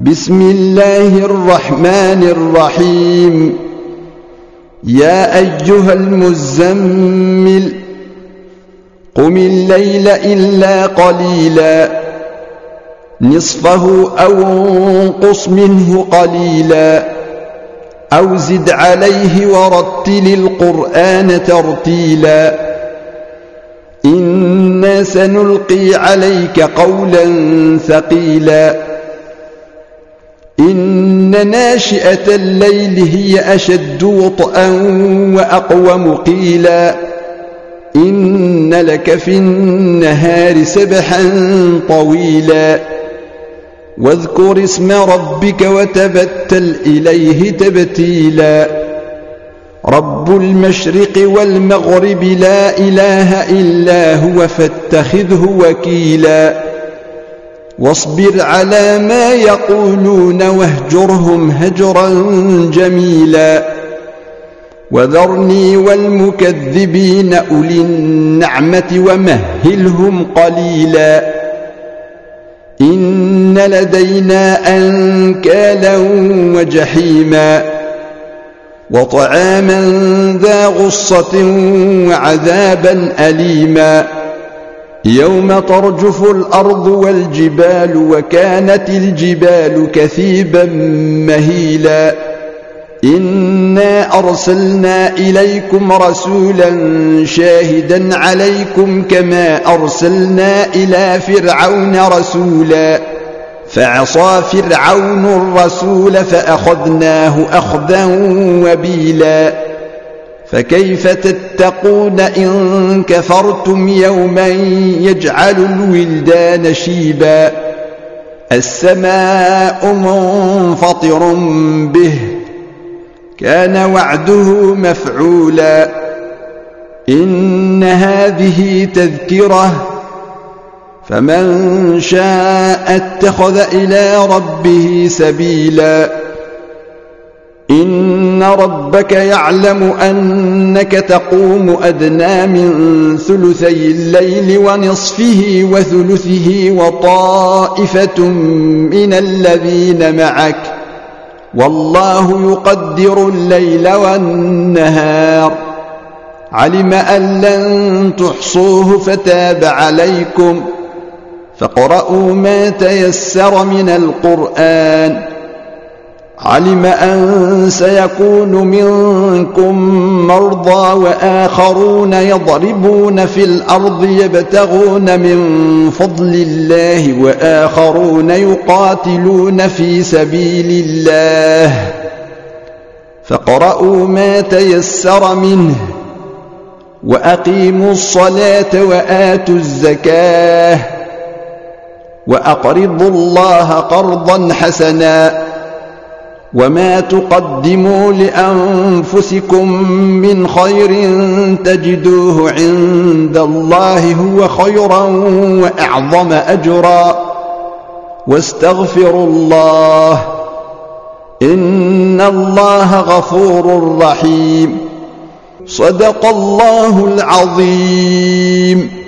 بسم الله الرحمن الرحيم. يا أيها المزمل قم الليل إلا قليلا نصفه أو انقص منه قليلا أو زد عليه ورتل القرآن ترتيلا إنا سنلقي عليك قولا ثقيلا إن ناشئة الليل هي أشد وطئا وأقوم قيلا إن لك في النهار سبحا طويلا واذكر اسم ربك وتبتل إليه تبتيلا رب المشرق والمغرب لا إله إلا هو فاتخذه وكيلا واصبر على ما يقولون واهجرهم هجرا جميلا وذرني والمكذبين أولي النعمة ومهلهم قليلا إن لدينا أنكالا وجحيما وطعاما ذا غصة وعذابا أليما يوم ترجف الأرض والجبال وكانت الجبال كثيبا مهيلا إنا أرسلنا إليكم رسولا شاهدا عليكم كما أرسلنا إلى فرعون رسولا فعصى فرعون الرسول فأخذناه أخذا وبيلا فكيف تتقون إن كفرتم يوما يجعل الولدان شيبا السماء منفطر به كان وعده مفعولا إن هذه تذكرة فمن شاء اتخذ إلى ربه سبيلا إن ربك يعلم أنك تقوم أدنى من ثلثي الليل ونصفه وثلثه وطائفة من الذين معك والله يقدر الليل والنهار علم أن لن تحصوه فتاب عليكم فاقرؤوا ما تيسر من القرآن علم أن سيكون منكم مرضى وآخرون يضربون في الأرض يبتغون من فضل الله وآخرون يقاتلون في سبيل الله فاقرؤوا ما تيسر منه وأقيموا الصلاة وآتوا الزكاة وأقرضوا الله قرضا حسنا وما تقدموا لأنفسكم من خير تجدوه عند الله هو خيرا وأعظم أجرا واستغفروا الله إن الله غفور رحيم صدق الله العظيم.